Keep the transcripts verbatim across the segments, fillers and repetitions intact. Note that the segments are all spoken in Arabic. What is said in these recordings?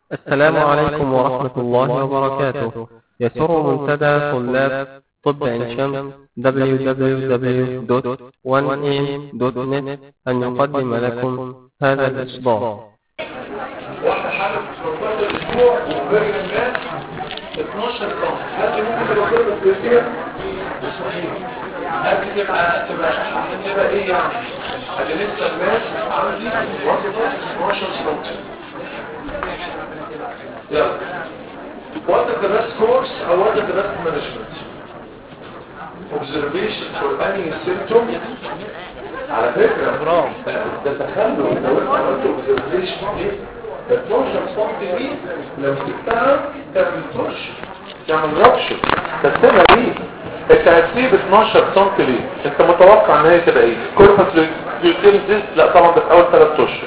السلام عليكم ورحمة الله وبركاته. يسر منتدى طلاب طب عين شمس دبليو دبليو دبليو دوت وان إيه دوت نت أن يقدم لكم هذا الإصدار. واحدة حالة في الأسبوع وبين الناس اتناشر صنف. هل ممكن تبقى كلمة كويسية؟ صحيح. هل تبقى تبقى هتبقى ايه يعني؟ هل لسه الناس عندي وصفة اتناشر صنف. يلا. What is the best course or what is the best management? Observation for any symptom. على فكرة ده تخلل لو انت عملت observation ايه؟ اتناشر سم دي لو سبتها تعمل طرش تعمل ربش تسيبها ليه؟ انت هتسيب اتناشر سم ليه؟ انت متوقع ان هي تبقى ايه؟ كوربس ليوتيلزيس؟ لا طبعا ده في اول ثلاث اشهر.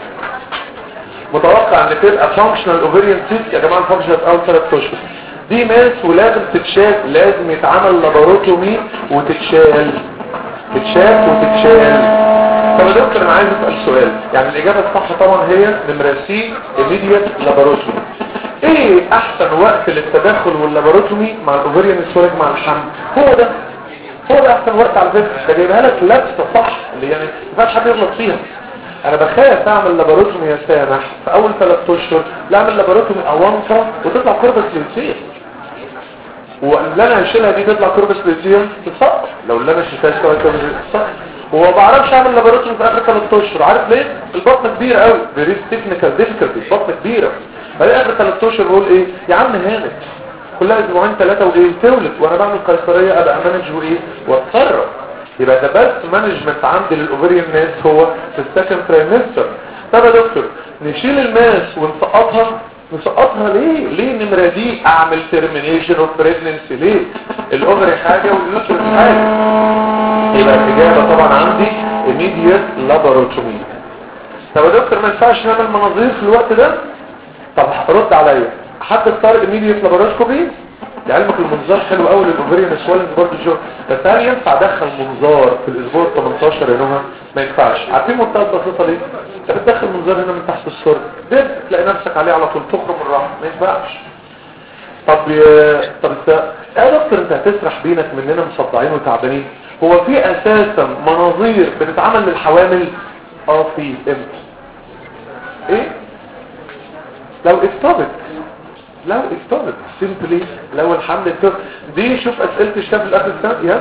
متوقع ان تبقى فانكشنال اوفيريان سيست؟ يا جماعه الفانكشنال في اول ثلاث اشهر دي ماس ولازم تتشال، لازم يتعمل لاباروتومي وتتشال تتشال وتتشال. طب يا دكتور انا عايز اسال سؤال، يعني الاجابه الصح طبعا هي نمره سي immediate لاباروتومي. ايه احسن وقت للتدخل واللاباروتومي مع الاوفيريان سويج مع الحمل؟ هو ده هو ده احسن وقت على فكره. ده جايبها لك لابسه صح اللي يعني ما ينفعش حد يغلط فيها. انا بخاف اعمل لاباروتومي يا سامح في اول ثلاث اشهر، لا اعمل لاباروتومي اونطه وتطلع كوربس ليوتيل، واللي انا هشيلها دي تطلع كوربس ليوتيل تسقط. لو اللي انا شلتها شويه كوربس تسقط. وما بعرفش اعمل لاباروتومي في اخر ثلاث اشهر. عارف ليه؟ البطن كبيره قوي، فيري تكنيكال ديفيكولتي، البطن كبيره. بعدين اخر ثلاث اشهر بقول ايه يا عم هانت كلها اسبوعين ثلاثه وايه تولد وانا بعمل قيصريه ابقى مانج وايه واتصرف. يبقى ده بس مانجمنت عندي للاوفريان ماس هو في السكند ترايمستر. طب يا دكتور نشيل الماس ونسقطها نسقطها ليه؟ ليه نمره دي اعمل تيرمينيشن اوف بريجننسي ليه؟ الاوفري حاجه واليوترس حاجه. يبقى الاجابه طبعا عندي immediate laparotomy. طب يا دكتور ما ينفعش نعمل مناظير في الوقت ده؟ طب رد عليا، حد اختار immediate laparoscopy؟ لعلمك المنظار حلو قوي للاوفريان سوالنج برضه جو، بس هل ينفع ادخل منظار في الاسبوع تمنتاشر يا نهى؟ ما ينفعش. عارفين منتهى البساطه ليه؟ انت بتدخل منظار هنا من تحت السر ده تلاقي نفسك عليه على طول تخرج من الراحه، ما ينفعش. طب يا طب انت يا دكتور انت هتسرح بينك مننا مصدعين وتعبانين. هو في اساسا مناظير بتتعمل للحوامل؟ اه في. امتى؟ ايه؟ لو اكتبت لو اكتبت سيمبلي لو الحمل اكتبت دي. شوف اسئله الشاب الاخر السنه يس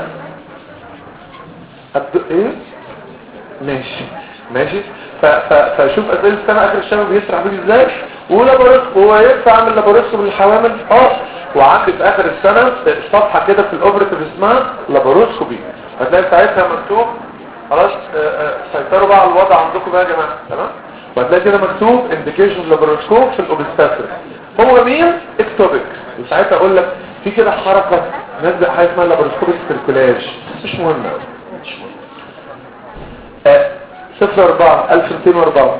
أبدو ايه ماشي ماشي ف... ف... فشوف اسئله السنه اخر الشباب بيسرح بيه ازاي. ولابوريسك هو ينفع اعمل لابوريسك للحوامل؟ اه. وعندي في اخر السنه صفحه كده في الاوبريتيف اسمها لابوروسكوبي، هتلاقي ساعتها مكتوب خلاص. سيطروا بقى على الوضع عندكم بقى يا جماعه تمام. وهتلاقي كده مكتوب انديكيشن لابوروسكوب في الاوبستاتريك هو مين؟ اكتوبيك. وساعتها اقول لك في كده حركه نزل حاجه اسمها لابوروسكوبيك سيركولاج مش مهمه مش مهم. آه. صفر اربعة الف ومتين واربعة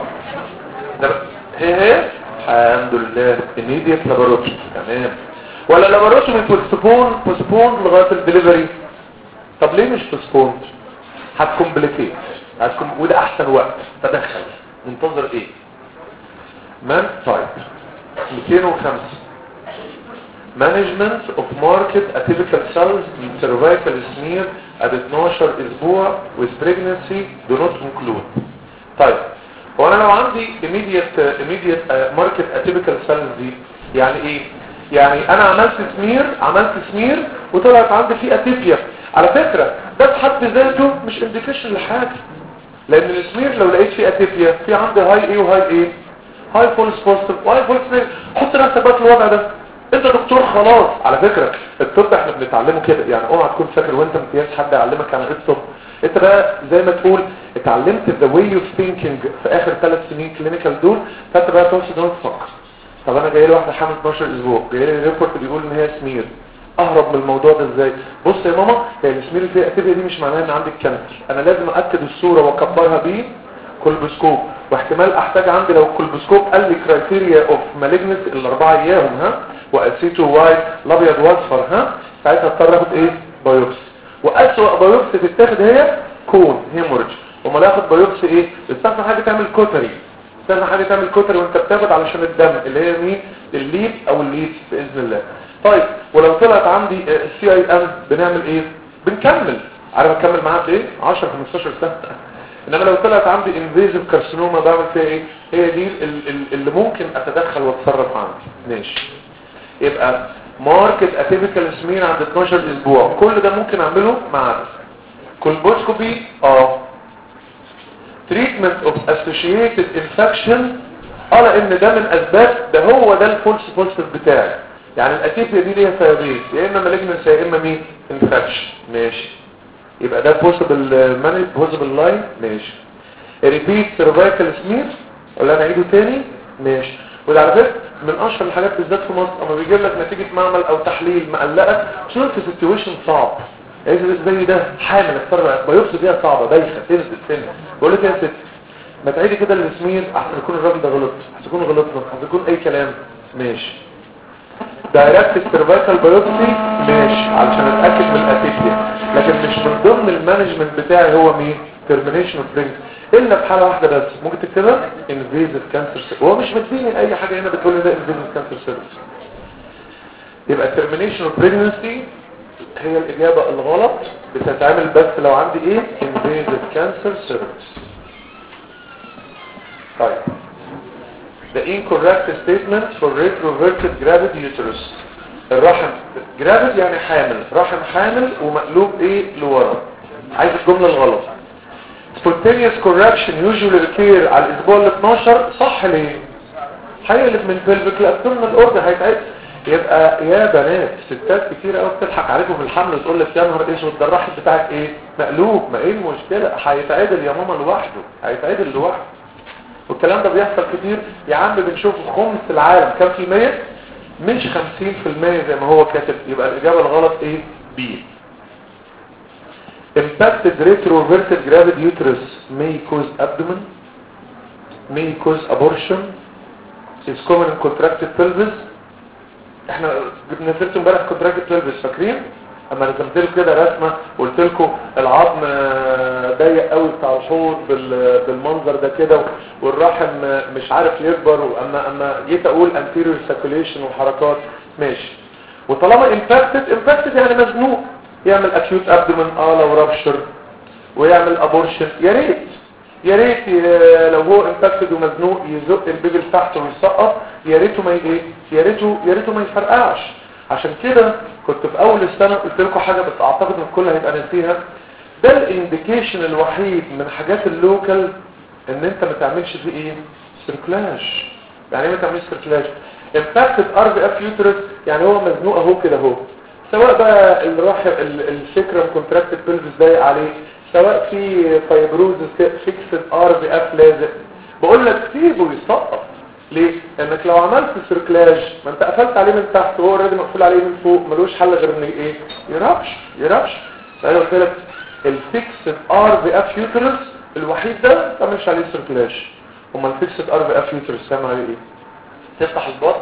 هي هي الحمد لله immediate laboratory تمام. ولا لابوروتومي بوستبون بوستبون لغايه الدليفري؟ طب ليه مش بوستبون؟ هتكمبليكيت هتكم وده احسن وقت تدخل. منتظر ايه؟ مان طيب مئتين وخمسة management of market atypical cells in cervical smear at اتناشر اسبوع with pregnancy do not include. طيب هو انا لو عندي immediate immediate market atypical cells دي يعني ايه؟ يعني انا عملت سمير عملت سمير وطلعت عندي فيه اتيبيا. على فكرة ده بحد ذاته مش انديكيشن لحاجة، لان السمير لو لقيت فيه اتيبيا في عندي هاي ايه وهاي ايه هاي فولس بوزيتيف وهاي فولس نيجاتيف. حط نفسك بقى في الوضع ده انت دكتور خلاص. على فكرة الطب احنا بنتعلمه كده، يعني اوعى تكون فاكر وانت امتياز حد يعلمك عن ايه الطب. انت بقى زي ما تقول اتعلمت the way of thinking في اخر ثلاث سنين كلينيكال دول، فانت بقى توصل ده تفكر. طب انا جاي لي واحده حامل اتناشر اسبوع جاي لي ريبورت بيقول ان هي سمير، اهرب من الموضوع ده ازاي؟ بص يا ماما هي السمير اللي فيها اتيبيا دي مش معناها ان عندك كانسر، انا لازم اكد الصوره واكبرها بيه كولبوسكوب، واحتمال احتاج عندي لو الكولبوسكوب قال لي كرايتيريا اوف مالجنس الاربعه اياهم ها واسيتو وايت الابيض واصفر ها، ساعتها اضطر اخد ايه؟ بايوبسي. واسوأ بايوبسي تتاخد هي كون هيموريدج. امال اخد بايوبسي ايه؟ بستخدم حاجه تعمل كوتري استنى حاجه تعمل كتر وانت بتاخد علشان الدم اللي هي مين؟ الليد او الليد باذن الله. طيب ولو طلعت عندي السي اي ام بنعمل ايه؟ بنكمل. عارف اكمل معاها بايه؟ عشرة خمستاشر سنه. انما لو طلعت عندي انفيزيف كارسينوما بعمل فيها ايه؟ هي دي اللي ممكن اتدخل واتصرف عندي. ماشي. يبقى ماركت اتيبيكال سمين عند اتناشر اسبوع، كل ده ممكن اعمله مع ده. كولبوسكوبي اه treatment of associated infection على ان ده من اسباب، ده هو ده الفولس بوزيتيف بتاعي. يعني الاتيبيا دي ليها سببين، يا اما مالجنس يا اما مين؟ انفكشن. ماشي. يبقى ده بوسيبل مانج بوسيبل لاين. ماشي. ريبيت سيرفايكال سمير ولا انا اعيده تاني؟ ماشي. وده على فكره من اشهر الحاجات بالذات في مصر، اما بيجيب لك نتيجه معمل او تحليل مقلقه شوف في سيتويشن صعب زي ده، حامل اختار بايوبسي فيها صعبه بايخه تنزل تنزل بقول لك يا ست ما تعيدي كده السمير احسن يكون الراجل ده غلط، احسن يكون غلطنا، احسن يكون اي كلام. ماشي. دايركت سيرفايكال بايوبسي ماشي علشان اتاكد من الاتيبيا، لكن مش من ضمن المانجمنت بتاعي هو مين؟ تيرمينيشن اوف برينج، الا في حاله واحده بس ممكن تكتبها انفيزيف كانسر. هو مش مديني اي حاجه هنا بتقول لي ده انفيزيف كانسر سيرفيس. يبقى تيرمينيشن اوف بريجنسي هي الاجابه الغلط، بتتعمل بس لو عندي ايه؟ انفيزيف كانسر سيرفيس. طيب the incorrect statement for retroverted gravid uterus. الرحم gravid يعني حامل، رحم حامل ومقلوب ايه لورا. عايز الجمله الغلط. spontaneous correction usually occur على الاسبوع ال اتناشر. صح ليه؟ هيقلب من pelvic لابdominal order هيتعب. يبقى يا بنات ستات كتير قوي بتضحك عليكم في الحمل وتقول لك يا نهار اسود ده الرحم بتاعك ايه؟ مقلوب. ما ايه المشكله؟ هيتعدل يا ماما لوحده، هيتعدل لوحده. والكلام ده بيحصل كتير يا عم، بنشوفه خمس العالم كام في المية؟ مش خمسين في المية زي ما هو كاتب. يبقى الإجابة الغلط ايه؟ بي. impacted retroverted gravid uterus may cause abdomen may cause abortion is common in contracted pelvis. احنا جبنا سيرته امبارح contracted pelvis فاكرين؟ اما رسمت لكم كده رسمه قلت لكم العظم ضيق قوي بتاع الحوض بالمنظر ده كده والرحم مش عارف يكبر، واما اما جيت اقول anterior circulation وحركات ماشي. وطالما impacted impacted يعني مزنوق، يعمل acute abdomen اه لو رابشر، ويعمل abortion. يا ريت يا ريت لو هو impacted ومزنوق يزق البيبي تحت ويسقط، يا ريته ما ايه يا ريته يا ريته ما يفرقعش. عشان كده كنت في اول السنة قلت لكم حاجة بس اعتقد ان الكل هيبقى ناسيها. ده الانديكيشن الوحيد من حاجات اللوكال ان انت ما تعملش فيه ايه؟ سيركلاج. يعني ايه ما تعملش سيركلاج؟ امباكتد ار بي اف يوترس يعني هو مزنوق اهو كده اهو، سواء بقى الرحم السكرم كونتراكتد بيلفس ضايق عليه، سواء في فايبروزس فيكسد ار بي اف لازق، بقول لك سيبه يسقط. ليه؟ لانك لو عملت سيركلاج ما انت قفلت عليه من تحت وهو اوريدي مقفول عليه من فوق، ملوش حل غير ان ايه؟ يربش يربش. فانا قلت لك الفيكسد ار بي اف يوترس الوحيد ده ما تعملش عليه سيركلاج. امال الفيكسد ار بي اف يوترس تعمل عليه ايه؟ تفتح البطن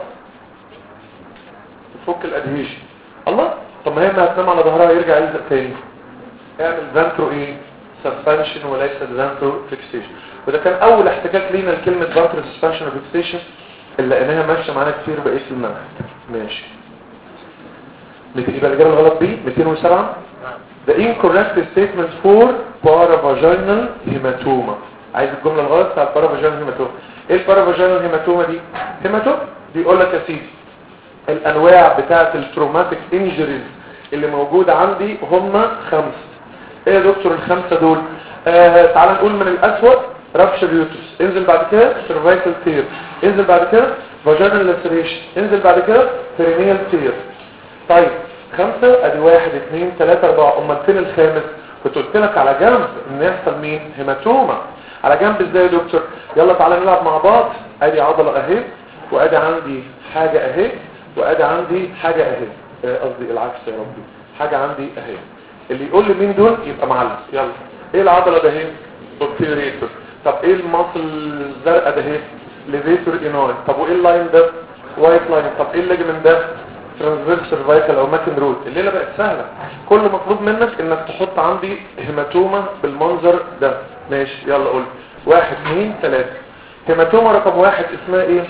تفك الادهيشن. الله، طب ما هي ما هتنام على ظهرها يرجع يلزق تاني. اعمل فانترو ايه؟ سسبنشن وليس فانترو فيكسيشن. وده كان اول احتكاك لينا لكلمه فانترو سسبنشن وفيكسيشن اللي لقيناها ماشيه معانا كتير بقيه المنهج. ماشي. يبقى الاجابه الغلط دي مئتين وسبعة. The incorrect statement for paravaginal hematoma. عايز الجمله الغلط بتاع paravaginal hematoma. ايه البارافاجينال هيماتوما دي؟ هيماتوما بيقول لك يا سيدي الانواع بتاعه التروماتيك انجريز اللي موجوده عندي هم خمسه. ايه يا دكتور الخمسه دول؟ آه تعال نقول من الاسود رابشر يوترس، انزل بعد كده سيرفايكال تير، انزل بعد كده فاجينال لاسريشن، انزل بعد كده بيرينيال تير. طيب خمسه ادي واحد اثنين ثلاثه اربعه. امال فين الخامس؟ كنت قلت لك على جنب ان يحصل مين؟ هيماتوما. على جنب ازاي يا دكتور؟ يلا تعالى نلعب مع بعض. ادي عضله اهي، وادي عندي حاجه اهي، وادي عندي حاجه اهي، قصدي آه العكس يا ربي، حاجه عندي اهي. اللي يقول لي مين دول يبقى معلم. يلا ايه العضله ده اهي؟ بوستيريتور. طب ايه الماسل الزرقاء ده اهي؟ ليفيتور ايناي. طب وايه اللاين ده؟ وايت لاين. طب ايه الليجمنت ده؟ ترانسفيرس سيرفايكال او ماكن رود. الليله بقت سهله، كل مطلوب منك انك تحط عندي هيماتوما بالمنظر ده. ماشي يلا قول واحد اثنين ثلاثة. هيماتوما رقم واحد اسمها ايه؟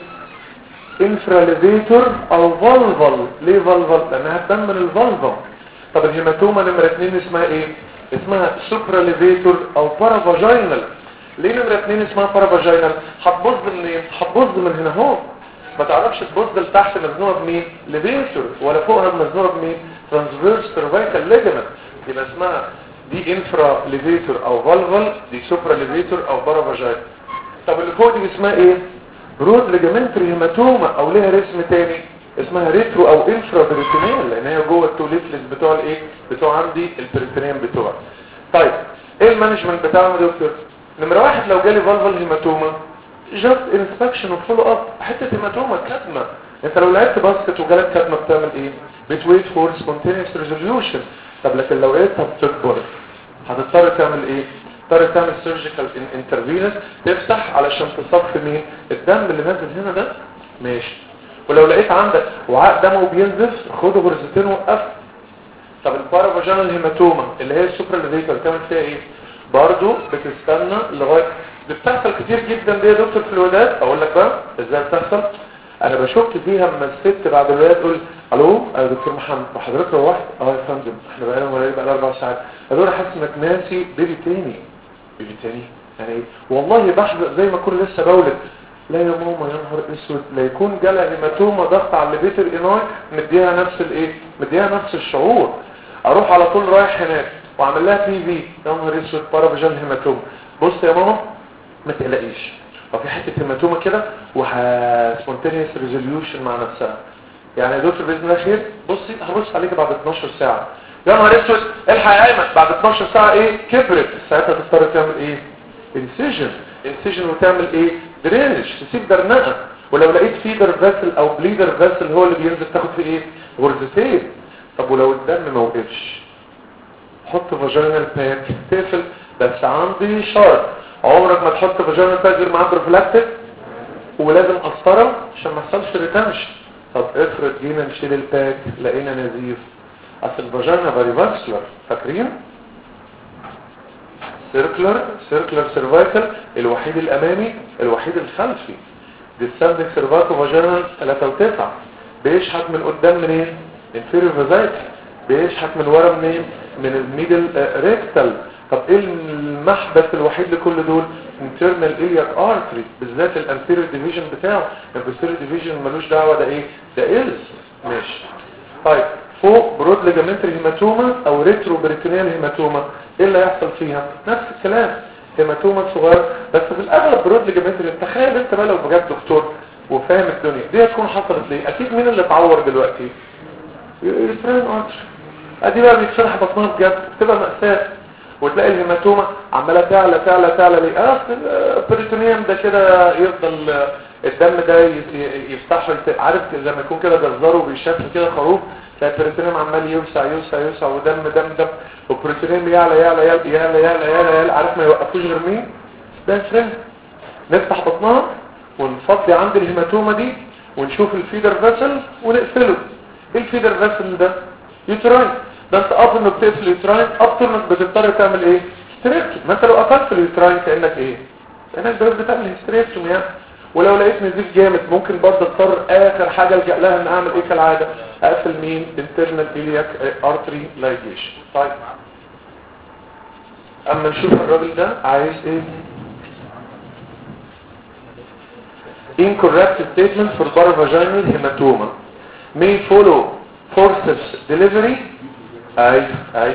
انفراليفيتور او فالفال. ليه فالفال؟ لانها تدمر الفالفا. طب الهيماتوما نمرة اتنين اسمها ايه؟ اسمها سوبراليفيتور او بارافاجينال. ليه نمرة اتنين اسمها بارافاجينال؟ هتبص منين؟ هتبص من هنا اهو، ما تعرفش تبص لتحت مزنوقه بمين؟ ليفيتور، ولا فوقها مزنوقه بمين؟ ترانسفيرس سيرفايكال ليجمنت. يبقى اسمها دي انفرا ليفيتور او فالفال، دي سوبرا ليفيتور او بارافاجينال. طب اللي فوق دي اسمها ايه؟ برود ليجامنتري هيماتوما، او ليها اسم تاني اسمها ريترو او انفرا بريتونيال، لان هي جوه التوليفلز بتوع الايه؟ بتوع عندي البريتونيال بتوعها. طيب ايه المانجمنت بتاعهم يا دكتور؟ نمره واحد لو جالي فالفال هيماتوما جاست انسبكشن وفولو اب. حته هيماتوما كدمه، انت لو لعبت باسكت وجالك كدمه بتعمل ايه؟ بتويت فور سبونتينيوس ريزوليوشن. طب لكن لو لقيتها بتكبر هتضطر تعمل ايه؟ تضطر تعمل سيرجيكال انترفينس، تفتح علشان تصفي مين؟ الدم اللي نازل هنا ده. ماشي. ولو لقيت عندك وعاء دمه بينزف خده غرزتين وقف. طب البارافاجينال هيماتوما اللي هي السوبراليفيتور تعمل فيها ايه؟ برضو بتستنى لغايه، بتحصل كتير جدا دي يا دكتور في الولادات. اقول لك بقى ازاي بتحصل. انا بشك فيها اما الست بعد الولاده تقول الو يا دكتور محمد حضرتك روحت؟ اه يا فندم احنا بقى لنا ولاد بقى اربع ساعات. اقول لها حاسس انك ناسي بيبي تاني. بيبي تاني يعني ايه؟ والله بحزق زي ما اكون لسه بولد. لا يا ماما يا نهار اسود، لا يكون جالها هيماتوما ضغط على الليفيتر اناي مديها نفس الايه؟ مديها نفس الشعور. اروح على طول رايح هناك واعمل لها بي في يا نهار اسود بارافاجينال هيماتوما. بص يا ماما ما تقلقيش، وفي حته هيماتوما كده وسبونتينيوس ريزوليوشن مع نفسها. يعني يا دكتور باذن الله خير. بصي هبص عليك بعد اتناشر ساعه. يا نهار اسود الحق يا ايمن بعد اتناشر ساعه ايه؟ كبرت. ساعتها تضطر تعمل ايه؟ انسيجن. انسيجن وتعمل ايه؟ درينج، تسيب درنقه. ولو لقيت فيدر فاسل او بليدر فاسل هو اللي بينزل تاخد فيه ايه؟ غرزتين. طب ولو الدم ما وقفش حط فاجينال باك تقفل. بس عندي شرط، عمرك ما تحط فاجينال باك غير مع بروفلاكتيك، ولازم قسطره عشان ما يحصلش ريتنشن. طب افرض جينا نشيل الباك لقينا نزيف، اصل الفاجينا فاري فاسكولار فاكرين؟ سيركلر سيركلر سيرفايكال الوحيد الامامي الوحيد الخلفي. ديسندنج سيرفايكو فاجينال ثلاثة وتسعة. بيشحت من قدام منين؟ انفيريور فازايكل. بيشحت من ورا منين؟ من الميدل ريكتال. طب ايه المحبس الوحيد لكل دول؟ internal iliac artery، بالذات الانتيريور ديفيجن بتاعه. الانتيريور ديفيجن ملوش دعوه ده ايه؟ ده إلز. ماشي. طيب فوق برود ليجامنتري هيماتوما او ريترو بريتونيال هيماتوما ايه اللي هيحصل فيها؟ نفس الكلام، هيماتوما صغير بس في الاغلب برود ليجامنتري. تخيل انت بقى لو بجد دكتور وفاهم الدنيا دي هتكون حصلت ليه؟ اكيد مين اللي اتعور دلوقتي؟ يترين ارتري. ادي بقى بيتفتح بطنها بجد تبقى مأساة. وتلاقي الهيماتوما عماله تعلى تعلى تعلى ليه؟ اصل البريتونيوم ده كده يفضل الدم ده يفتحه. عارف زي ما يكون كده جزار وبيشف كده خروف، تلاقي البريتونيوم عمال يوسع يوسع يوسع ودم دم دم، والبريتونيوم يعلى يعلى يعلى يعلى يعلى يعلى, يعلى. عارف ما يوقفوش غير مين؟ ده فريند. نفتح بطنها ونفضي عند الهيماتوما دي ونشوف الفيدر فاسل ونقفله. ايه الفيدر فاسل ده؟ يوتراين. ده انت اب انك تقفل اليوتراين اب انك بتضطر تعمل ايه؟ ستريكتوم. ما انت لو قفلت اليوتراين كانك ايه؟ كانك بس بتعمل ستريكتوم يعني. ولو لقيت نزيف جامد ممكن برضه اضطر اخر حاجه الجا لها ان اعمل ايه كالعاده؟ اقفل مين؟ internal iliac artery ligation. طيب اما نشوف الراجل ده عايز ايه؟ incorrect statement for paravaginal hematoma may follow forceps delivery. اي اي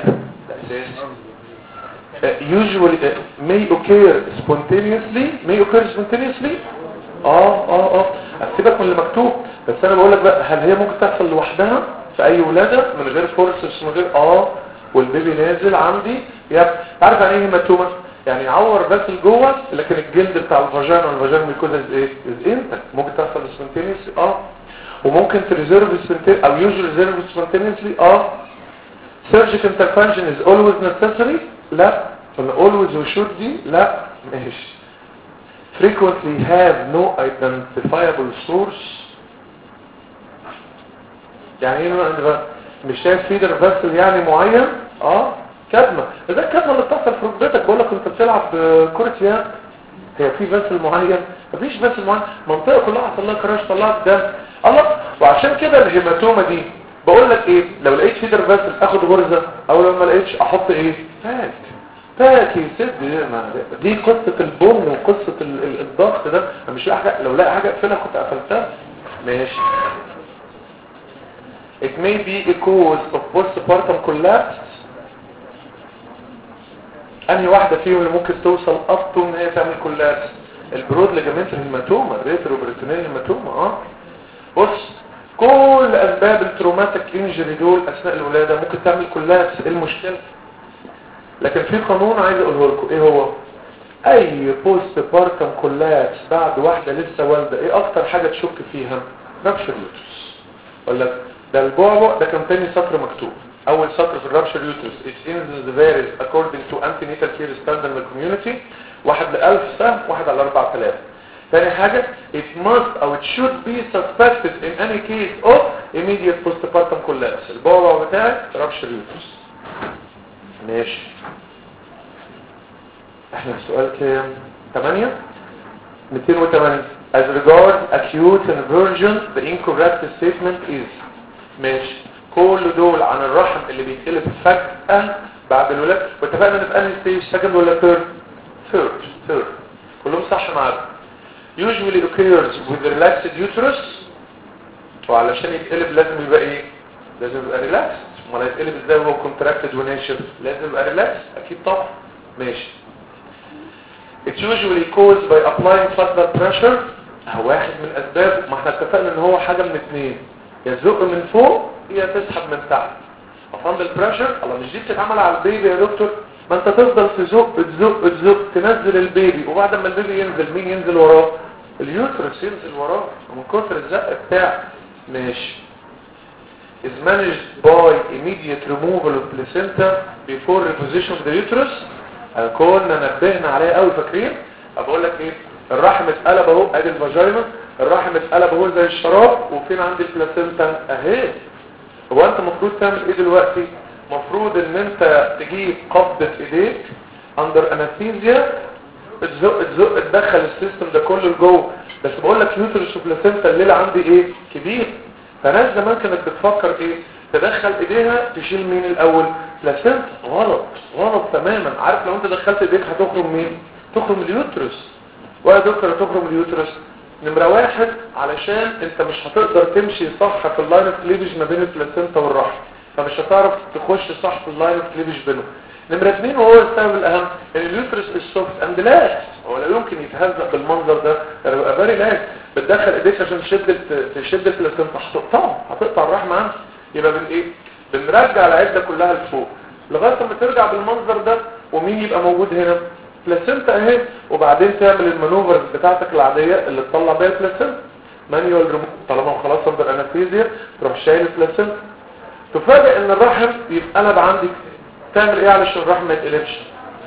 uh, usually uh, may occur spontaneously may occur spontaneously اه اه اه اسيبك من اللي مكتوب. بس انا بقول لك بقى هل هي ممكن تحصل لوحدها في اي ولاده من غير فورسبس من غير اه والبيبي نازل عندي؟ يا عارف يعني ايه هيماتوما؟ يعني يعور بس جوه لكن الجلد بتاع الفاجينا والفاجينا ميكوزا ايه؟ انت ممكن تحصل سبونتينيوس اه وممكن تريزيرف سبونتينيوس او يوجوال ريزيرف سبونتينيوسلي اه. surgical intervention is always necessary لا. ولا always و should دي لا. ماشي. frequently have no identifiable source. يعني ايه بقى؟ مش شايف فيدر فاسل يعني معين اه كدمه. ده الكدمه اللي بتحصل في ركبتك. بقول لك انت بتلعب كره يد هي في فاسل معين؟ مفيش فاسل معين، منطقه كلها حصل لها كراش طلعت دم الله. وعشان كده الهيماتوما دي بقول لك ايه، لو لقيت فيدر فاسل اخد غرزه، او لو ما لقيتش احط ايه فاك فاك يسد. دي قصه البن وقصه ال- ال- الضغط ده. انا مش لاقي حاجه، لو لاقي حاجه اقفلها كنت قفلتها. ماشي. It may be a cause of postpartum collapse. انهي واحدة فيهم اللي ممكن توصل up to ان هي تعمل كولابس؟ البرود ليجامنت الهيماتوما، ريتروبريتونيال هيماتوما. اه بص، كل اسباب التروماتيك انجري دول اثناء الولادة ممكن تعمل كولابس. ايه المشكلة؟ لكن في قانون عايز اقوله لكم، ايه هو؟ اي بوست بارتم كولابس بعد واحدة لسه والدة، ايه اكتر حاجة تشك فيها؟ رابشر يوترس. ولا ده البعبع ده كان تاني سطر مكتوب. اول سطر في الرابشر يوترس it incidence varies according to antenatal care standard in the community، واحد لألف سهم، واحد على اربع تلاف. تاني حاجة it must او it should be suspected in any case of immediate postpartum collapse. البعبع بتاعك رابشر يوترس. ماشي. احنا في سؤال كام؟ تمانية مئتين وثمانية. as regards acute inversion the incorrect statement is. ماشي. كل دول عن الرحم اللي بيتقلب فجأة بعد الولادة، واتفقنا ان في انهي ستيج، سكند ولا ثيرد؟ ثيرد ثيرد كلهم صح معاك. usually occurs with the relaxed uterus، وعلشان يتقلب لازم يبقى ايه؟ لازم يبقى relaxed. امال هيتقلب ازاي وهو contracted وناشف؟ لازم يبقى relaxed اكيد طبعا. ماشي. It's usually caused by applying flat blood pressure. هو واحد من الاسباب، ما احنا اتفقنا ان هو حاجة من اتنين، يا تزق من فوق يا تسحب من تحت. افضل البريشر، الله مش دي بتتعمل على البيبي يا دكتور؟ ما انت تفضل تزق تزق تزق تنزل البيبي، وبعد ما البيبي ينزل مين ينزل وراه؟ اليوترس ينزل وراه من كتر الزق بتاعه. ماشي. is managed by immediate removal of placenta before reposition of the uterus. كنا نبهنا عليه قوي، فاكرين؟ بقول لك ايه، الرحم اتقلب اهو، ادي الفاجينا، الرحم اتقلب اهو زي الشراب، وفين عندي البلاسينتا اهي. هو انت المفروض تعمل ايه دلوقتي؟ مفروض ان انت تجيب قبضة ايديك اندر انستيزيا، تزق تزق تدخل السيستم ده كله لجوه. بس بقول لك يوترس وبلاسينتا الليله عندي ايه كبير، فناس زمان كانت بتفكر ايه، تدخل ايديها تشيل مين الاول؟ بلاسينتا. غلط غلط تماما. عارف لو انت دخلت ايديك هتخرج مين؟ تخرج اليوترس. ويا دكتور تخرج اليوترس نمرة واحد علشان انت مش هتقدر تمشي صح في اللاين اوف كليفج ما بين البلاسينتا والرحم، فمش هتعرف تخش صح في اللاين اوف كليفج بينهم. نمرة اثنين وهو السبب الاهم، ان اليوترس السوفت اند لاكس، هو لا يمكن يتهزق بالمنظر ده، يبقى فيري لاكس. بتدخل ايديك عشان تشد تشد البلاسينتا، هتقطعه، هتقطع الرحم عنه. يبقى بن ايه؟ بنرجع العده كلها لفوق لغايه ما ترجع بالمنظر ده، ومين يبقى موجود هنا؟ بلاسينتا اهي. وبعدين تعمل المانوفرز بتاعتك العاديه اللي تطلع بيها البلاسينتا، مانيوال ريموف. طالما خلاص اندر انستيزيا تروح شايل البلاسينتا، تفاجئ ان الرحم يتقلب عندك. تعمل ايه علشان الرحم ما يتقلبش؟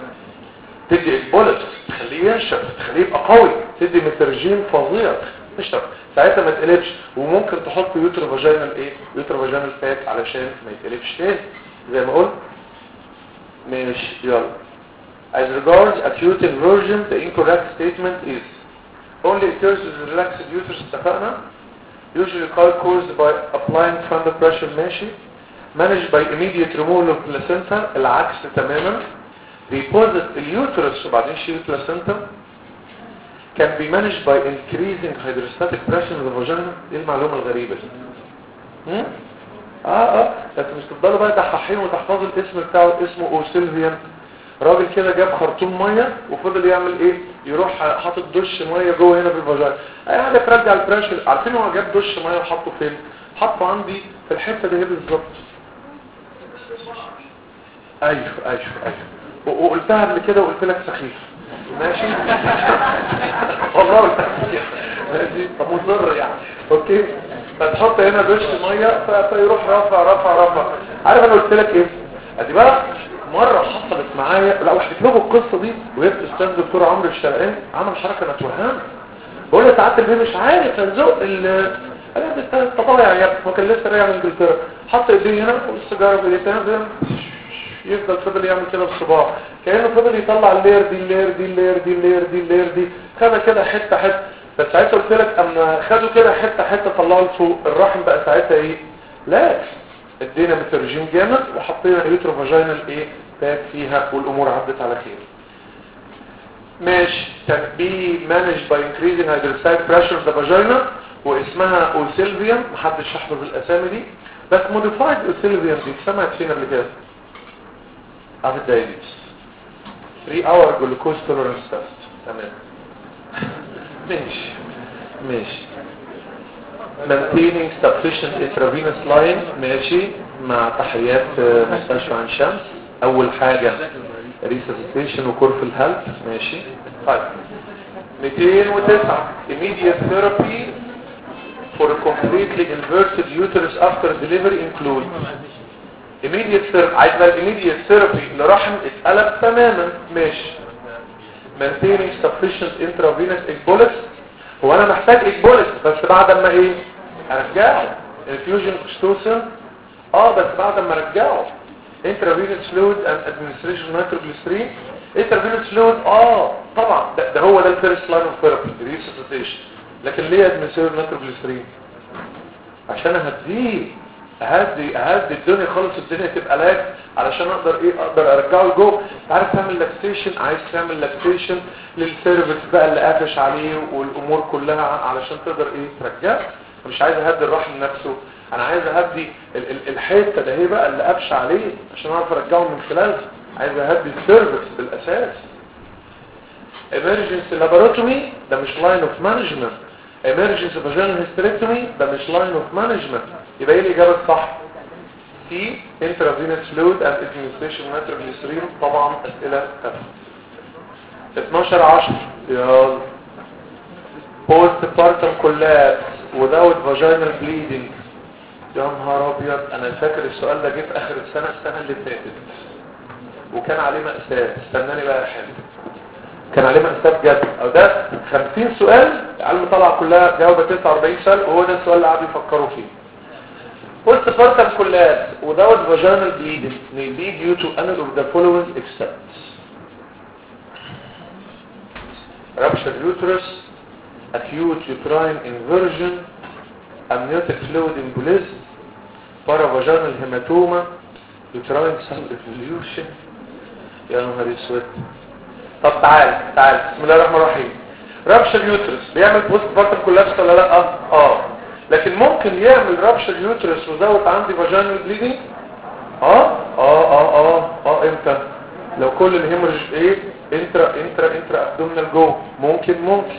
تدي اكبولت، تخليه ينشف، تخليه يبقى قوي، تدي مترجين فظيع تشرب ساعتها ما يتقلبش. وممكن تحط يوتر فاجينال ايه؟ يوتر فاجينال فات علشان ما يتقلبش تاني زي ما قلت. ماشي يلا. As regards acute inversion, the incorrect statement is only occurs with relaxed uterus. اتفقنا. usually caused by applying fundal pressure. ماشي. managed by immediate removal of placenta. العكس تماما. reposit اليوترس وبعدين شيل البلاسينتا. can be managed by increasing hydrostatic pressure in the vagina. ايه المعلومة الغريبة دي؟ هم؟ اه اه بس مش تفضلوا بقى تححين وتحفظوا الاسم بتاعه، اسمه اوسيلفيان. راجل كده جاب خرطوم ميه وفضل يعمل ايه، يروح حاطط دش ميه جوه هنا في الفاجينا، اي حاجه ترجع البريشر. عارفين هو جاب دش ميه وحطه فين؟ حطه عندي في الحته دي بالظبط. ايوه ايوه ايوه وقلتها قبل كده وقلت لك سخيف. ماشي والله قلت لك ماشي. طب مضر يعني. اوكي فتحط هنا دش ميه فيروح رافع رافع رافع. عارف انا قلت لك ايه؟ ادي بقى مرة حصلت معايا، لا وحكيت لكم القصة دي، وجبت استاذ دكتور عمرو الشرقاني عمل حركة انا اتوهمت. بقول له ساعات البيبي مش عارف هنزق ال انا الطبايع يا ابني، هو كان لسه راجع من انجلترا، حط ايديه هنا والسيجاره في ايديه هنا يفضل فضل يعمل كده بصباعه كأنه فضل يطلع اللير دي اللير دي اللير دي اللير دي اللير دي خدها كده حته حته. بس ساعتها قلت لك اما خدوا كده حته حته طلعوا لفوق الرحم بقى ساعتها ايه؟ لا ادينا مترجين جامد وحطينا اليوترو فاجينال ايه باك فيها والامور عدت على خير. ماشي. can be managed by increasing hydrostatic pressure of the vagina واسمها اوسيلفيوم محدش يحفظ الاسامي دي بس modified اوسيلفيوم دي سمعت فين قبل كده؟ عارف الدايبيتس three hour glucose tolerance test. تمام ماشي ماشي. maintaining sufficient intravenous line ماشي مع تحيات مستشفى عين شمس. اول حاجة resuscitation وكورف الهلت ماشي. طيب مئتين وتسعة immediate therapy for a completely inverted uterus after delivery include immediate therapy. عايز بقى immediate therapy لرحم اتقلب تماما ماشي. maintaining sufficient intravenous ecbolus. هو انا محتاج ecbolus بس بعد ما ايه ارجعه infusion oxytocin اه بس بعد ما ارجعه intravenous fluid and administration nitroglycerin. intravenous fluid اه طبعا ده, ده هو ده الفيرست لاين اوف ثيرابي resuscitation. لكن ليه administration nitroglycerin؟ عشان اهديه اهدي اهدي الدنيا خالص الدنيا تبقى لاج علشان اقدر ايه اقدر ارجعه لجوه. عارف تعمل لاكتيشن عايز تعمل لاكتيشن للسيرفكس بقى اللي قافش عليه والامور كلها علشان تقدر ايه ترجعه. مش عايز اهدي الرحم نفسه انا عايز اهدي ال ال الحته ده هي بقى اللي قافش عليه عشان اعرف ارجعه من خلالها. عايز اهدي السيرفكس بالاساس. emergency laparotomy ده مش line of management. emergency vaginal hysterectomy ده مش line of management. يبقى ايه الاجابه الصح؟ سي intravenous fluid and administration nitroglycerin. طبعا اسئله كافيه. اتناشر عشرة يلا postpartum collapse without vaginal bleeding. يا نهار ابيض انا فاكر السؤال ده جه في اخر السنه السنه اللي فاتت وكان عليه مأساة. استناني بقى يا حبيبي كان عليه مأساة بجد. او ده خمسين سؤال العلم طلع كلها جاوبة تسعة واربعين سؤال وهو ده السؤال اللي قعدوا يفكروا فيه. postpartum collapse without vaginal bleeding may be due to any of the following except ruptured uterus, acute uterine inversion, amniotic fluid embolism, paravaginal hematoma, uterine cell evolution. يا نهار اسود. طب تعال تعال بسم الله الرحمن الرحيم. ruptured uterus بيعمل postpartum collapse ولا لا؟ اه اه لكن ممكن يعمل ruptured uterus وزود عندي vaginal bleeding. اه اه اه اه اه امتى؟ لو كل الهيموريج ايه انترا انترا انترا ابدومينال جوه ممكن ممكن.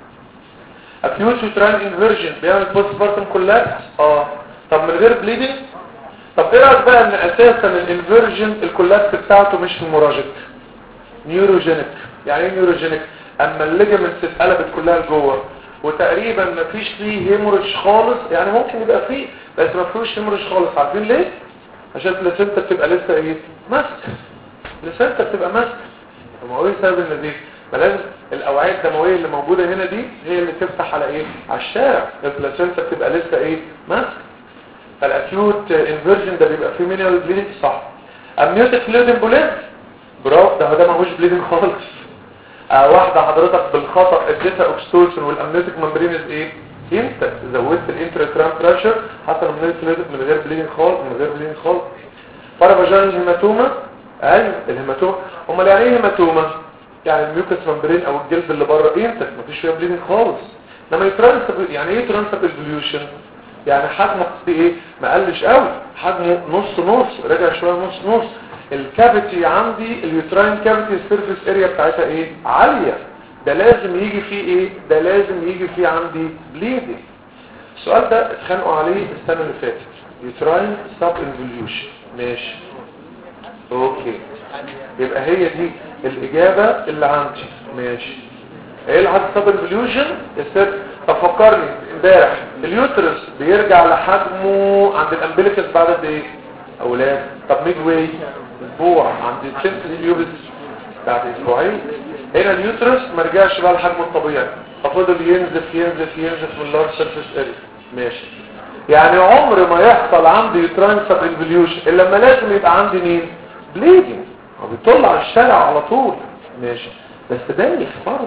acute uterine inversion بيعمل postpartum collapse. اه طب من غير bleeding. طب ايه رايك بقى ان اساسا الانفيرجن الكولابس بتاعته مش هيموراجيك نيوروجينيك. يعني ايه نيوروجينيك؟ اما الليجمنتس اتقلبت كلها لجوه وتقريبا ما فيش فيه هيموريج خالص. يعني ممكن يبقى فيه بس ما فيهوش هيموريج خالص. عارفين ليه؟ عشان البلاسينتا بتبقى لسه ايه ماسك. البلاسينتا بتبقى ماسك. طب هو ايه سبب النزيف؟ ما لازم الاوعيه الدمويه اللي موجوده هنا دي هي اللي تفتح على ايه على الشارع. البلاسينتا بتبقى لسه ايه ماسك. فالاكيوت انفيرجن ده بيبقى فيه مينيمال بليدنج صح. امنيوتيك فلويد امبوليزم برافو ده ده ماهوش بليدنج خالص. آه واحده حضرتك بالخطا اديتها اوكستوسن والامنيوتيك ممبرينز ايه انت زودت الانتراترام بريشر حتى الامنيوتيك من غير بليدنج خالص من غير بليدنج خالص. بارافاجينال هيماتوما ايوه الهيماتوما. امال يعني ايه هيماتوما؟ يعني الميوكس ممبرين او الجلد اللي بره انت مفيش فيها بليدنج خالص. لما يترانسب يعني ايه ترانسب ايفوليوشن؟ يعني حجمه ايه ما قلش قوي حجمه نص نص رجع شويه نص نص. الكافيتي عندي اليوتراين كافيتي السيرفيس اريا بتاعتها ايه عاليه. ده لازم يجي فيه ايه ده لازم يجي فيه عندي بليدنج. السؤال ده اتخانقوا عليه السنه اللي فاتت يوتراين سب انفوليوشن. ماشي اوكي يبقى هي دي الاجابه اللي عندي. ماشي ايه العدد سب انفوليوشن السيرفيس. طب فكرني امبارح اليوترس بيرجع لحجمه عند الامبليكس بعد قد ايه اولاد؟ طب ميد واي اسبوع عند السنتس اليوبس بعد اسبوعين. هنا اليوترس ما رجعش بقى لحجمه الطبيعي ففضل ينزف ينزف ينزف من اللارج سيرفيس اريا. ماشي يعني عمر ما يحصل عندي يوتراين سب انفوليوشن الا لما لازم يبقى عندي مين بليدنج وبيطلع على الشارع على طول ماشي بس دايخ برضه.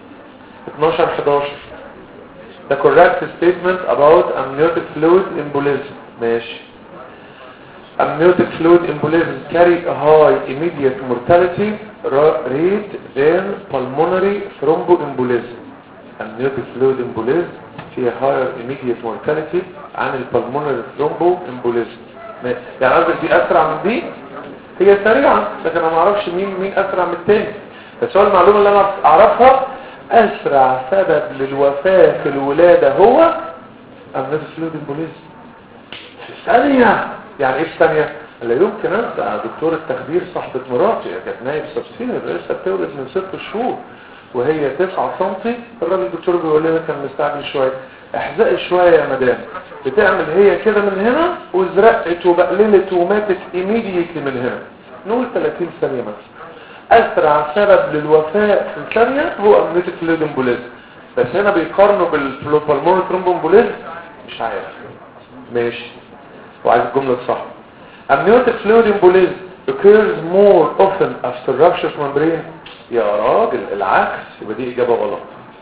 اتناشر حداشر the correct statement about amniotic fluid embolism ماشي. amniotic fluid embolism carry a high immediate mortality rate than pulmonary thromboembolism. amniotic fluid embolism فيها higher immediate mortality عن البلمونري thromboembolism. يعني قصدك دي اسرع من دي؟ هي سريعة لكن انا ما اعرفش مين مين اسرع من التاني. بس هو المعلومة اللي انا اعرفها اسرع سبب للوفاة في الولادة هو amniotic fluid embolism في ثانية. يعني ايه في ثانية؟ لا يمكن انسى دكتور التخدير صاحبة مراتي كانت نايب سبسيني لسه بتولد من ست شهور وهي تسعة سنتي. الراجل الدكتور بيقول لنا كان مستعجل شوية احزقي شوية يا مدام. بتعمل هي كده من هنا وزرقت وبقللت وماتت immediately من هنا. نقول ثلاثين ثانية مثلا. اسرع سبب للوفاة في الثانية هو amniotic fluid embolism. بس هنا بيقارنوا بالبلمونري thromboembolism مش عارف ماشي. وعايز الجملة الصح. amniotic fluid embolism occurs more often after rupture membrane. يا راجل العكس يبقى دي اجابة غلط.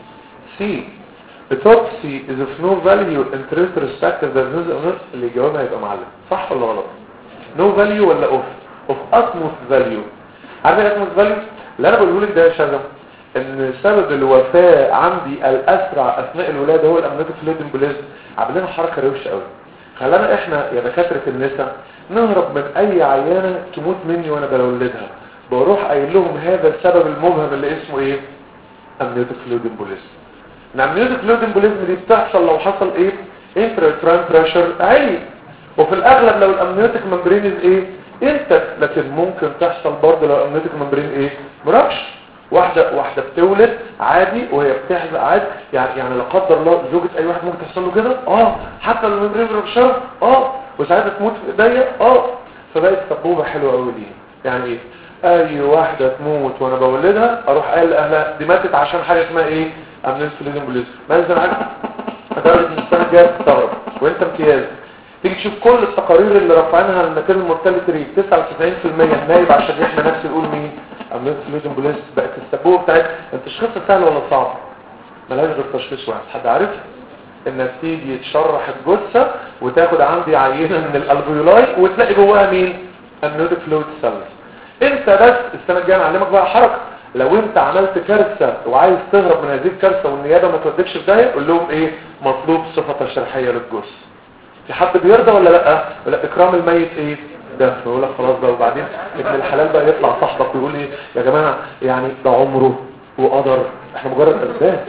C autopsy is of no value in retrospective diagnosis. اللي جوابها هيبقى معلم صح ولا غلط؟ no value ولا of of utmost value. عارف ايه utmost value؟ اللي انا بقوله لك ده يا شباب ان سبب الوفاة عندي الاسرع اثناء الولادة هو الامنيوتيك فلويد امبوليزم. عاملين حركة روشة قوي خلانا احنا يا دكاترة النساء نهرب من اي عيانة تموت مني وانا بولدها. بروح قايل لهم هذا السبب المبهم اللي اسمه ايه؟ امنيوتيك فلويد امبوليزم. الامنيوتيك فلويد امبوليزم دي بتحصل لو حصل ايه؟ انترا بريشر عالي. وفي الاغلب لو الامنيوتيك ممبرين ايه؟ انت لكن ممكن تحصل برضه لو الامنيوتيك ممبرين ايه؟ مرش. واحدة واحدة بتولد عادي وهي بتحزق عادي. يعني يعني لا قدر الله زوجة اي واحد ممكن تحصل له كده اه حتى لو الممبرين مرشة اه وساعتها تموت في ايديا اه. فبقت سبوبة حلوة قوي دي. يعني ايه؟ اي واحدة تموت وانا بولدها اروح قايل لاهلها دي ماتت عشان حاجة اسمها ايه؟ امنيوتيك فلويد امبوليزم. مثلا عارف هتقعد من السنة الجاية تستغرب وانت امتياز تيجي تشوف كل التقارير اللي رفعناها المكان المورتاليتي ريت تسعة وتسعين بالمية نايب عشان احنا نفس نقول مين؟ امنيوتيك فلويد امبوليزم. بقت السبوبة بتاعت انت تشخيصها سهل ولا صعب؟ ملهاش غير تشخيص واحد. حد عارف؟ انك تيجي تشرح الجثة وتاخد عندي عينة من الالفيولاي وتلاقي جواها مين؟ امنيوتيك فلويد سيلز. انت بس السنة الجاية نعلمك بقى حركة. لو انت عملت كارثة وعايز تهرب من هذه الكارثة والنيابة ما تودكش في داهية قول لهم ايه؟ مطلوب صفة تشريحية للجثة. في حد بيرضى ولا لا؟ ولا اكرام الميت ايه؟ ده يقول لك خلاص بقى. وبعدين ابن الحلال بقى يطلع صاحبك ويقول ايه يا جماعة يعني ده عمره وقدر احنا مجرد اسباب.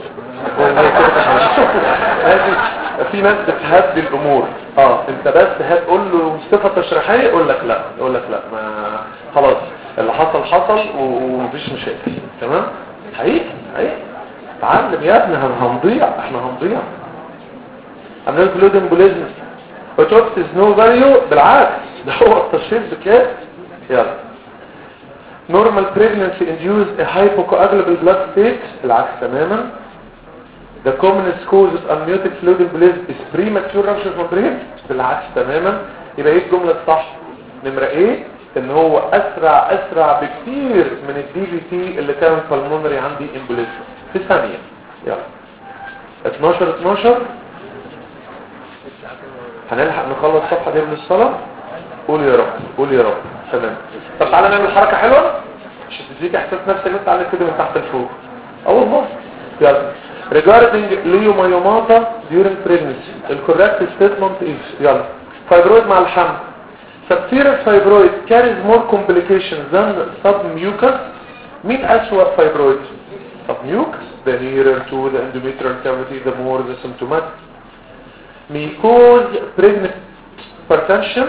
في ناس بتهدي الامور اه انت بس هتقول له صفة تشريحية يقول لك لا يقول لك لا ما خلاص اللي حصل حصل ومفيش مشاكل. تمام حقيقي حقيقي تعلم يا ابني هنضيع احنا هنضيع. amniotic fluid embolism autopsy is no value. بالعكس ده هو التشخيص بكده. يلا normal pregnancy induced a hypocoagulable blood state. العكس تماما. the commonest cause of amniotic fluid embolism is premature rupture membrane. بالعكس تماما. يبقى ايه الجملة الصح؟ نمرة ايه؟ ان هو اسرع اسرع بكتير من الدي في تي اللي كان pulmonary عندي embolism في ثانية. يلا اتناشر اتناشر هنلحق نخلص الصفحة دي من الصلاة. قول يا رب قول يا رب. تمام. طب تعالى نعمل حركة حلوة عشان تديك احساس نفسك انت عليك كده من تحت لفوق. اه والله. يلا regarding leiomyomata during pregnancy the correct statement is يلا fibroid مع الحمل. subserous fibroid carries more complications than submucous. مين أسوأ fibroid؟ submucous the nearer to the endometrial cavity the more the symptomatic. may cause pregnant hypertension.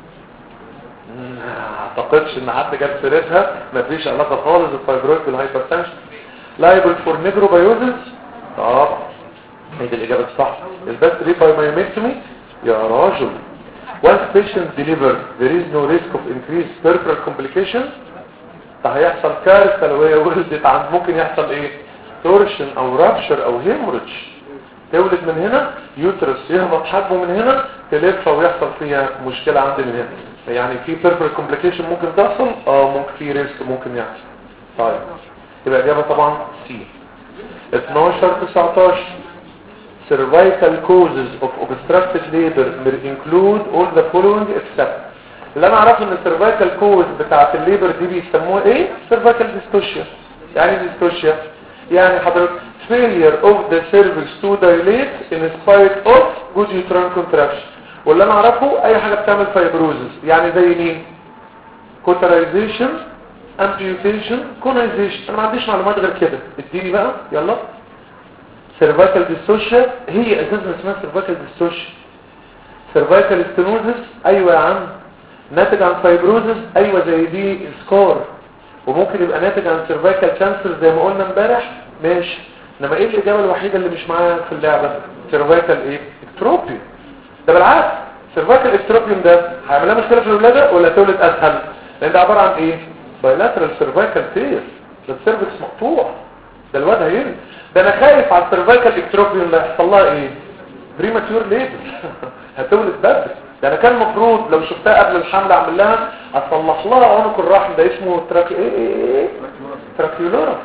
اعتقدش ان حد جاب سيرتها. مفيش علاقة خالص الفايبرويد بالهايبرتنشن. liable for necrobiosis. طب هي دي الاجابة الصح. البس ريبايمايوميكتومي يا راجل. once patient delivered there is no risk of increased peripheral complication. ده هيحصل كارثة لو هي ولدت عند ممكن يحصل ايه؟ torsion او rupture او hemorrhage. تولد من هنا يوترس يهبط حجمه من هنا تلف ويحصل فيها مشكلة عندي من هنا. يعني في بيربر كومبليكيشن ممكن تحصل اه ممكن في ريسك ممكن يحصل. طيب يبقى اجابه طبعا سي. اتناشر تسعتاشر cervical causes of obstructed labor may include all the following except. اللي انا اعرفه ان السيرفايكال كوز بتاعه الليبر دي بيسموها ايه؟ cervical dystocia. يعني dystocia يعني حضرتك failure of the cervix to dilate in spite of good uterine contraction. واللي انا اعرفه اي حاجه بتعمل فايبروزس يعني زي مين؟ cauterization amputation conization. انا ما عنديش معلومات غير كده. اديني بقى يلا. cervical dystocia هي اساسا اسمها cervical dystocia. cervical stenosis ايوه يا عم ناتج عن فايبروزس ايوه زي دي سكار. وممكن يبقى ناتج عن cervical cancer زي ما قلنا امبارح ماشي. انما ايه الاجابه الوحيده اللي مش معايا في اللعبه؟ cervical ايه؟ ectropion. ده بالعكس cervical ectropion ده هيعمل لها مشكله في الولاده ولا تولد اسهل؟ لان ده عباره عن ايه؟ bilateral cervical tear. ده السيرفكس مقطوع. ده الواد هينزل. ده انا خايف على السيرفايكال اكتروبيون اللي هيحصل لها ايه؟ بريماتيور ليبر. هتولد بدري. ده انا كان المفروض لو شفتها قبل الحمل اعمل لها اصلح لها عنق الرحم ده اسمه تراك ايه ايه ايه تراكيولورا.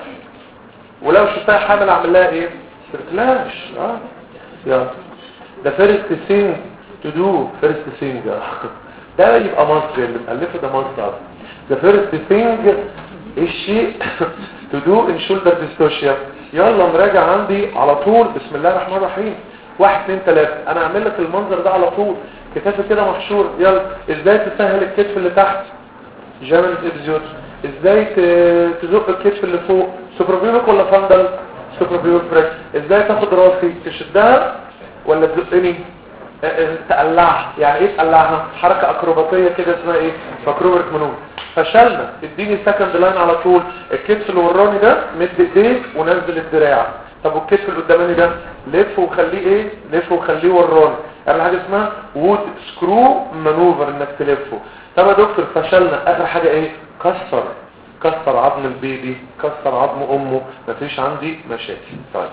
ولو شفتها حامل اعمل لها ايه؟ سيركلاش. اه يلا ده فيرست ثينج تو دو. فيرست ثينج ده يبقى مصري اللي مؤلفه ده مصري. the first thing الشيء to do in shoulder dystocia. يلا مراجع عندي على طول. بسم الله الرحمن الرحيم. واحد اتنين تلاتة. انا اعمل لك المنظر ده على طول. كتافي كده محشور. يلا ازاي تسهل الكتف اللي تحت؟ جامل ابزيوت. ازاي تزق الكتف اللي فوق؟ سوبربيورك ولا فاندل؟ سوبربيورك بريك. ازاي تاخد راسي تشدها ولا تزقني؟ تقلعها. يعني ايه تقلعها؟ حركة اكروباتية كده اسمها ايه؟ اكروباتيك منوفر. فشلنا. اديني سكند لاين على طول. الكتف اللي وراني ده مد ايديك ونزل الدراع. طب والكتف اللي قدامي ده لف وخليه ايه؟ لف وخليه وراني. اعمل حاجه اسمها وود سكرو مانوفر انك تلفه. طب يا دكتور فشلنا. اخر حاجه ايه؟ كسر كسر عظم البيبي كسر عظم امه. مفيش عندي مشاكل. طيب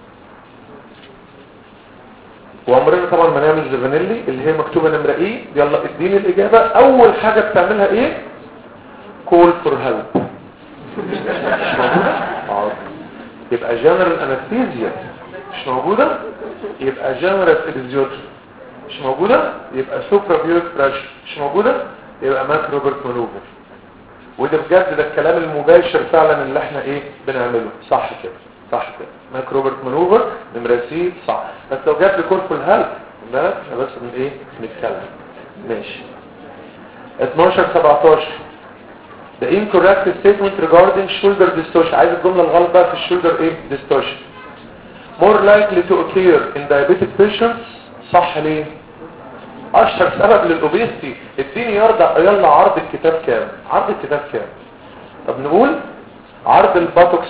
وعمرنا طبعا ما نعمل زفانيلي اللي هي مكتوبه نمره ايه. يلا اديني الاجابه. اول حاجه بتعملها ايه؟ كول فور هيلب. مش موجوده؟ اه يبقى جنرال انستيزيا. مش موجوده؟ يبقى جنرال فيزيوتري. مش موجوده؟ يبقى سوبرا بيوت بريشر. مش موجوده؟ يبقى ماكروبرت مانوفر. وده بجد ده الكلام المباشر فعلا اللي احنا ايه بنعمله. صح كده صح كده. ماكروبرت مانوفر نمره سي صح. بس لو جات لي كول فور هيلب بالك احنا بس من ايه نتكلم. ماشي. اتناشر سبعتاشر the incorrect statement regarding shoulder dystocia. عايز الجملة الغلط بقى في الشولدر ايه dystocia. more likely to occur in diabetic patients. صح ليه؟ اشهر سبب للاوبيستي. اديني يرضى يلا عرض الكتاب كام؟ عرض الكتاب كام؟ طب نقول عرض الباتوكس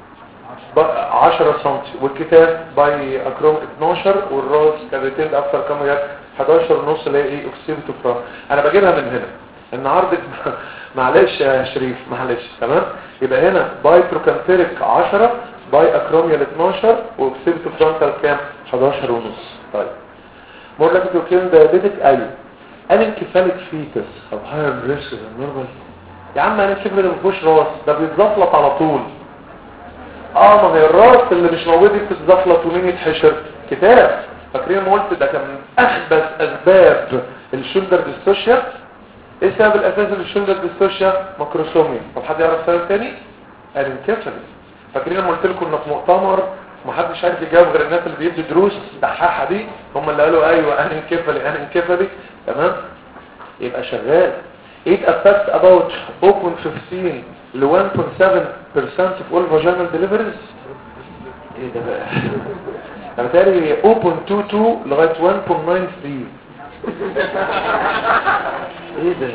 عشرة سنتي والكتاب باي اكروم اتناشر والراس كابيتين اكتر كام يد حداشر ونص اللي هي ايه اوكسيبتو فرام. انا بجيبها من هنا ان عرض معلش يا شريف معلش تمام. يبقى هنا باي تروكانتريك عشرة باي اكروميال اتناشر واوكسيبتو فرونتال كام؟ حداشر ونص. طيب مور لك توكين دايابيتك ايوه. انكفاليك فيتس او هاير بريشر نورمال. يا عم انا الكبر ده مفيهوش راس ده بيتزفلط على طول. اه ما هي الراس اللي مش موجود دي بتتزفلط ومين يتحشر؟ كتاب. فاكرين ما قلت ده كان من احدث اسباب الشولدر ديستوشيا. ايه السبب الاساسي للشولدر ديستوشيا؟ ماكروسوميا. طب حد يعرف سبب تاني؟ انكفاليك. فاكرين لما قلت لكم ان في مؤتمر محدش عارف يجاوب غير الناس اللي بيدوا دروس دحاحه دي هم اللي قالوا ايوه انكفاليك انكفاليك تمام. يبقى شغال. it affects about zero point one five ل one point seven percent of all vaginal deliveries. ايه ده بقى؟ انا تاني zero point two two لغايه one point nine three. ايه ده؟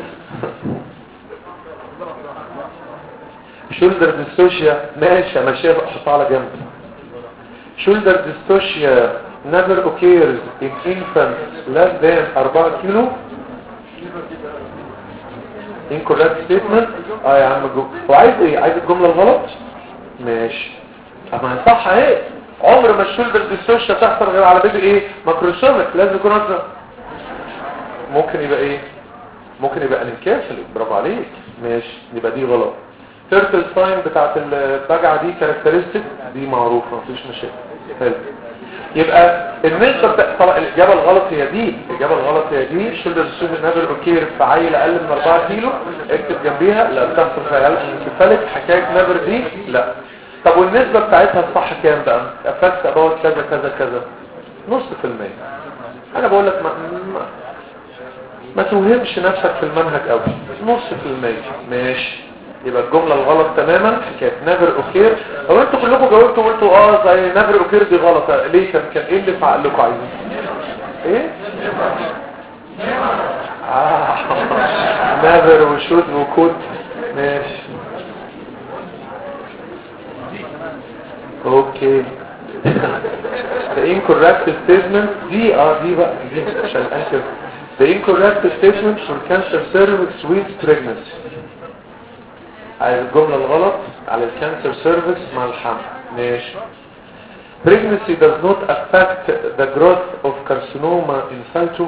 شولدر ديستوشيا ماشي ماشيه احطها على جنب. شولدر ديستوشيا never occurs in infants less than أربعة كيلو. incorrect statement. اه يا عم جو هو عايز ايه؟ عايز الجمله الغلط. ماشي اما صح اهي. عمر ما الشولدر ديستورشن تحصل غير على بيبي ايه ماكروسوميك، لازم يكون اكتر. ممكن يبقى ايه ممكن يبقى انكافلي، برافو عليك ماشي، يبقى دي غلط. تيرتل ساين بتاعت البجعه دي كاركترستيك دي معروفه مفيش مشاكل. حلو، يبقى النسبه بتا... طبعا الاجابه الغلط هي دي، الاجابه الغلط هي دي. شولدر ديستورشن نيفر اوكير في عيل اقل من أربعة كيلو، اكتب جنبيها لا بتحصل في عيال انكفاليك. حكايه نيفر دي لا. طب والنسبه بتاعتها الصح كام بقى؟ افكت اباوت كذا كذا كذا، نص في المية. انا بقول لك ما, ما ما توهمش نفسك في المنهج قوي، نص في المية ماشي. يبقى الجملة الغلط تماما كانت نافر اوكير. لو انتوا كلكم جاوبتوا وقلتوا اه زي نافر اوكير دي غلطة، ليه؟ كان كان ايه اللي في عقلكم عايزين ايه؟ اه نافر وشوت وكود ماشي اوكي. The incorrect statement دي اه دي بقى دي عشان انكر. The incorrect statement for cancer cervix with pregnancy. على الجملة الغلط على الكانسر سيرفكس مع الحمل ماشي. Pregnancy does not affect the growth of carcinoma in situ.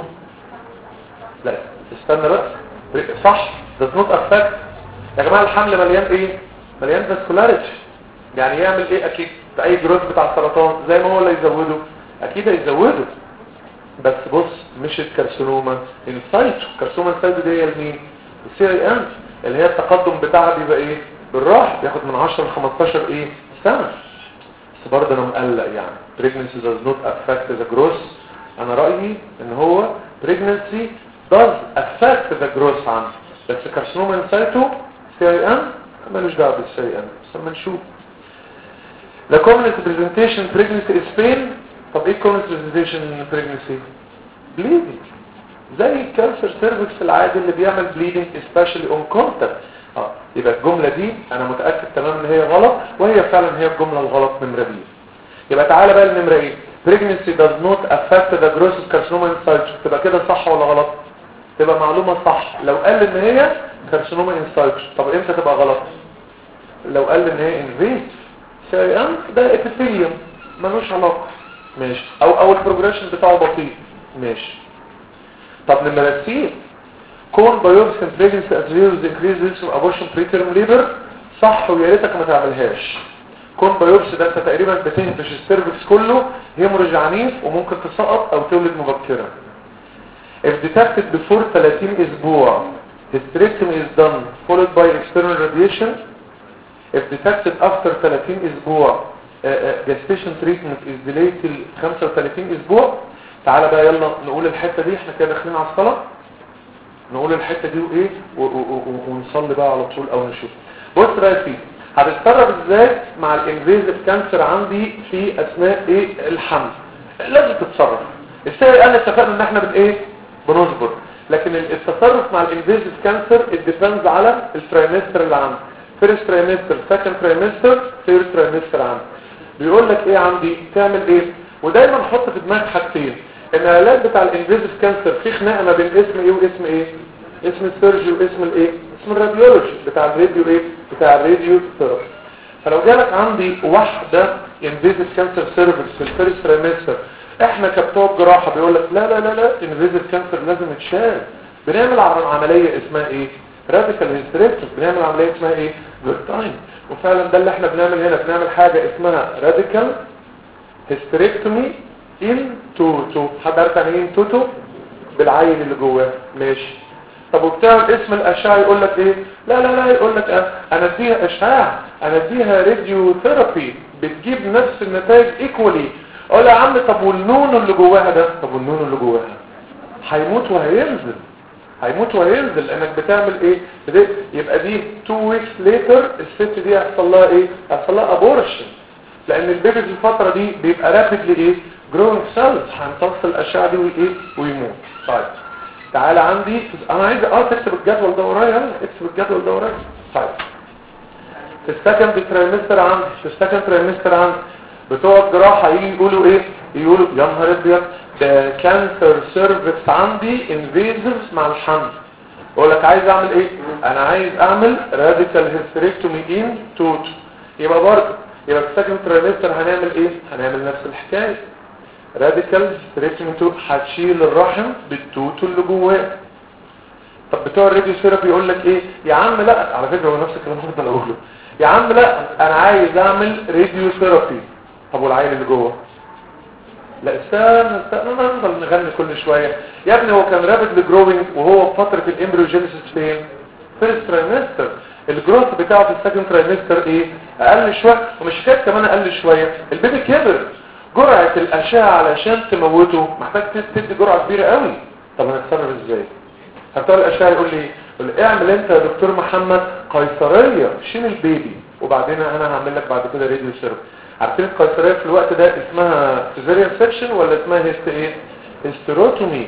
لا استنى بس صح does not affect. يا جماعة الحمل مليان ايه؟ مليان vascularity، يعني يعمل ايه؟ اكيد في اي جروث بتاع السرطان زي ما هو اللي يزوده اكيد هيزوده، بس بص مش الكارسينوما انسايتو. كارسينوما انسايتو دي هي المين؟ السي اي ام اللي هي التقدم بتاعها بيبقى ايه؟ بالراحه، بياخد من عشرة ل خمستاشر ايه سنه. بس برضه انا مقلق يعني pregnancy does not affect the growth. انا رايي ان هو pregnancy does affect the growth عنه، بس كارسينوما انسايتو سي اي ام مالوش دعوه بالسي اي ام. بس اما نشوف. The common presentation pregnancy is pain. طب ايه common presentation pregnancy؟ bleeding، زي الكانسر سيرفكس العادي اللي بيعمل bleeding especially on contact. اه يبقى الجملة دي انا متأكد تماما ان هي غلط، وهي فعلا هي الجملة الغلط نمرة بي. يبقى تعالى بقى النمرة ايه؟ pregnancy does not affect the growth of carcinoma in situ. تبقى كده صح ولا غلط؟ تبقى معلومة صح لو قال ان هي carcinoma in situ. طب امتى تبقى غلط؟ لو قال ان هي invasive سي ام ده epithelium ملوش علاقة ماشي، او او البروجريشن بتاعه بطيء ماشي. طب نمرة سي كون بايوبسي بريجنسي ازريوز انكريز ابورشن بريتيرم ليبر صح، ويا ريتك ما تعملهاش. كون بايوبسي ده انت تقريبا بتهبش السيرفكس كله، هيموريج عنيف وممكن تسقط او تولد مبكرا. if detected before ثلاثين اسبوع hysterectomy is done followed by external radiation. if detected after ثلاثين اسبوع uh, uh, gestation treatment is delayed till خمسة وثلاثين اسبوع. تعالى بقى يلا نقول الحتة دي، احنا كده داخلين على الصلاة، نقول الحتة دي وايه ونصلي بقى على طول او نشوف. بص بقى يا سيدي هتتصرف ازاي مع الانفيزيف كانسر عندي في اثناء ايه الحمل. لازم تتصرف ازاي؟ انا اتفقنا ان احنا بن ايه بنصبر، لكن التصرف مع الانفيزيف كانسر الديبندز على الترايمستر اللي عندي. فيرست ترايمستر، سكند ترايمستر، ثيرد ترايمستر عندي. بيقول لك ايه عندي تعمل ايه. ودايما حط في دماغك حاجتين، ان العلاج بتاع الانفيزيف كانسر في خناقه ما بين اسم ايه واسم ايه، اسم السيرجي واسم الايه، اسم الراديولوجي بتاع الراديو ايه بتاع الراديو ثيرابي. فلو جالك عندي واحده انفيزيف كانسر سيرفكس في الفيرست ترايمستر، احنا كبتوع جراحه بيقول لك لا لا لا لا انفيزيف كانسر لازم يتشال. بنعمل عمليه اسمها ايه راديكال هيستريكتومي، بنعمل عمليه اسمها ايه جلوتاين. وفعلا ده اللي احنا بنعمل هنا، بنعمل حاجه اسمها راديكال هيستريكتومي ان توتو. حد عارف يعني ايه ان توتو؟ بالعين اللي جواه ماشي. طب وبتاع اسم الاشعه يقول لك ايه؟ لا لا لا يقول لك اه انا اديها اشعاع، انا اديها راديو ثيرابي بتجيب نفس النتائج ايكوالي. اقول يا عم طب والنون اللي جواها ده، طب والنون اللي جواها هيموت وهينزل، هيموت وهينزل لانك بتعمل ايه بدي. يبقى دي اتنين ويكس ليتر الست دي هيحصل لها ايه؟ هيحصل لها ابورشن، لان البيبي في الفتره دي بيبقى رابيدلي ايه جروينج سيلز، هيمتص الاشعه دي وايه ويموت. طيب تعالى عندي انا عايز اه تكتب الجدول ده ورايا، اكتب الجدول ده ورايا. طيب في السكند ترايمستر عندي، في السكند ترايمستر عندي بتوع الجراحه يجي يقولوا ايه؟ يقولوا يا نهار ابيض ده كانسر سيرفكس عندي انفيزيف مع الحمل. اقول لك عايز اعمل ايه؟ انا عايز اعمل راديكال هيستريكتومي ان توتو. يبقى برضه يبقى في السكند ترايمستر هنعمل ايه؟ هنعمل نفس الحكايه. راديكال هيستريكتومي تو هتشيل الرحم بالتوت اللي جواه. طب بتوع الراديو ثيرابي يقول لك ايه؟ يا عم لا، على فكره هو نفس الكلام اللي انا بقوله. يا عم لا انا عايز اعمل راديو ثيرابي. طب والعيل اللي جوه؟ لا استنى استنى نفضل نغني كل شويه. يا ابني هو كان رابيدلي جروينج وهو في فتره الامبريوجينيسيس فين؟ فيرست ترايمستر. الجروث بتاعه في السكند ترايمستر ايه؟ اقل شويه، ومش حكايه كمان اقل شويه، البيبي كبر. جرعه الاشعه علشان تموته محتاج تدي جرعه كبيره قوي. طب هنتصرف ازاي؟ هبتاع الاشعه يقول لي يقول لي اعمل انت يا دكتور محمد قيصريه، شيل البيبي وبعدين انا هعمل لك بعد كده راديو ثيرابي. عارفين القيصريه في الوقت ده اسمها سيزاريان سكشن ولا اسمها هيست ايه؟ هيستروتومي.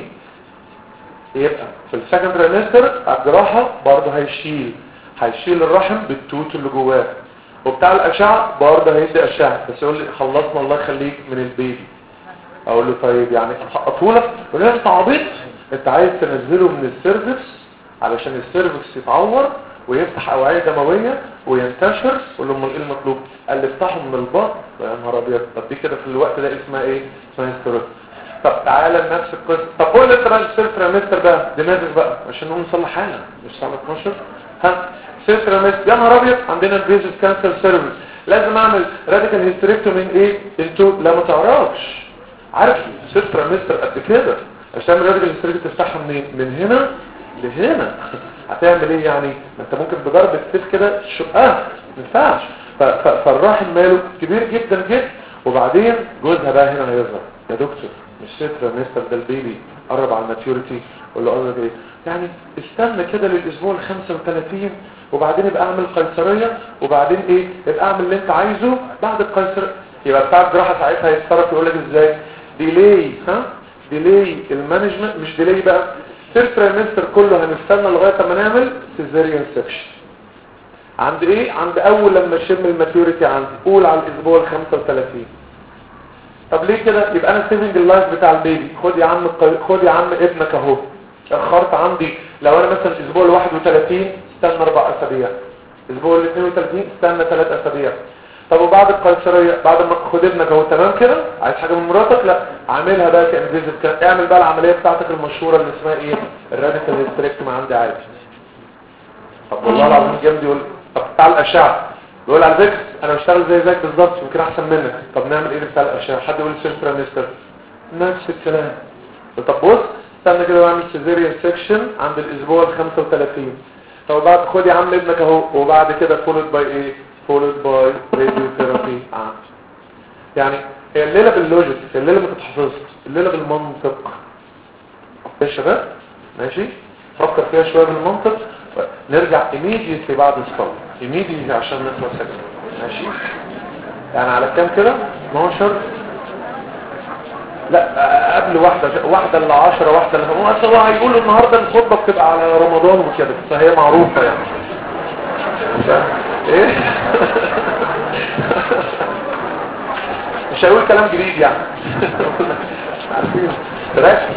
يبقى في السكند ترايمستر الجراحه برضه هيشيل هيشيل الرحم بالتوت اللي جواه، وبتاع الاشعه برضه هيدي اشعه، بس يقول لي خلصنا الله يخليك من البيبي. اقول له طيب يعني هحققه لك؟ يقول لي انت عبيط، انت عايز تنزله من السيرفكس علشان السيرفكس يتعور ويفتح اوعيه دمويه وينتشر. قول له امال ايه المطلوب؟ قال لي افتحه من البطن. يا نهار ابيض، طب دي كده في الوقت ده اسمها ايه؟ اسمها هيستروتومي. طب تعالى لنفس القصه. طب قول لي انت بقى السيرفرامستر ده دماغك بقى عشان نقوم نصلح حاجه مش الساعه اتناشر. ها سيرفرامستر يا نهار ابيض، عندنا البيزل كانسر سيرفيس، لازم اعمل راديكال هيستريكتومي ايه؟ انتوا لا ما تعرفش. عارف سيرفرامستر قد كده عشان تعمل راديكال هيستريكتومي تفتحها منين؟ من هنا لهنا. هتعمل ايه يعني؟ ما انت ممكن بضربة سيف كده تشقها، ما ينفعش. فالراحم ماله كبير جدا جدا. وبعدين جوزها بقى هنا هيظهر، يا دكتور مش ستر مستر ده البيبي قرب على الماتيوريتي. قول له قصدك ايه؟ يعني استنى كده للاسبوع ال خمسة وثلاثين وبعدين يبقى اعمل قيصريه وبعدين ايه؟ يبقى اعمل اللي انت عايزه بعد القيصريه. يبقى بتاع الجراحه ساعتها هيتصرف يقول لك ازاي؟ ديلي، ها ديلي المانجمنت، مش ديلي بقى ثيرد ترايمستر كله هنستنى لغايه ما نعمل سيزاريان سكشن. عند ايه؟ عند اول لما يشم الماتيوريتي عندي، قول على الاسبوع ال خمسة وثلاثين. طب ليه كده؟ يبقى انا سيفنج اللايف بتاع البيبي. خد يا عم خد يا عم ابنك اهو، اخرت عندي لو انا مثلا الاسبوع ال واحد وثلاثين استنى اربع اسابيع، الاسبوع ال اثنين وثلاثين استنى ثلاث اسابيع. طب وبعد القيصريه بعد ما خد ابنك اهو تمام كده، عايز حاجه من مراتك؟ لا اعملها بقى كانفيزيف كده، اعمل بقى العمليه بتاعتك المشهوره اللي اسمها ايه؟ الراديكال هيستريكتومي عندي عادي. طب والله العظيم جامد. يقول طب بتاع الاشعه يقول على فكره انا بشتغل زي زيك بالظبط يمكن احسن منك. طب نعمل ايه بتاع الاشعه؟ حد يقول سيرفرامستر نفس الكلام. طب بص استنى كده واعمل سيزيريان سيكشن عند الاسبوع ال خمسة وثلاثين. طب بعد خد يا عم ابنك اهو وبعد كده فولد باي ايه؟ فولد باي راديو ثيرابي. يعني هي الليله باللوجيك، هي الليله ما تتحفظش، الليله بالمنطق يا شباب. ماشي فكر فيها شويه بالمنطق. نرجع immediately بعد الصلاه immediately عشان نخلص سكن. ماشي يعني على كام كده؟ اتناشر لا قبل واحدة واحدة ل عشرة واحدة ل هو اصلا هيقولوا النهاردة الخطبة بتبقى على رمضان وكده فهي معروفة يعني ايه مش هيقول كلام جديد يعني عارفين تراك.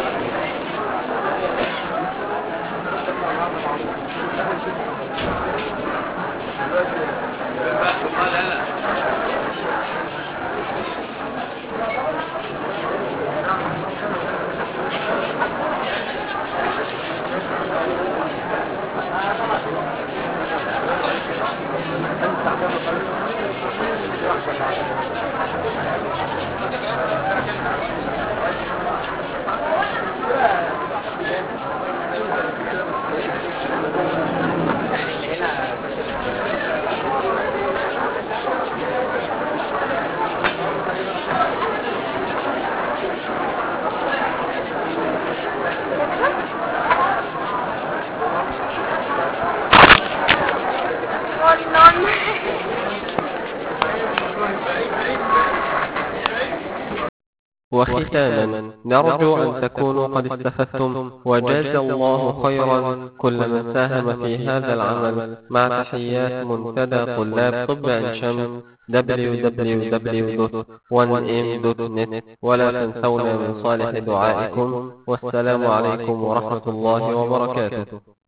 وختاما نرجو أن تكونوا قد استفدتم وجاز الله خيرا كل من ساهم في هذا العمل مع تحيات منتدى طلاب طب عين شمس دبليو دبليو دبليو دوت وان ام دوت نت. ولا تنسونا من صالح دعائكم والسلام عليكم ورحمة الله وبركاته.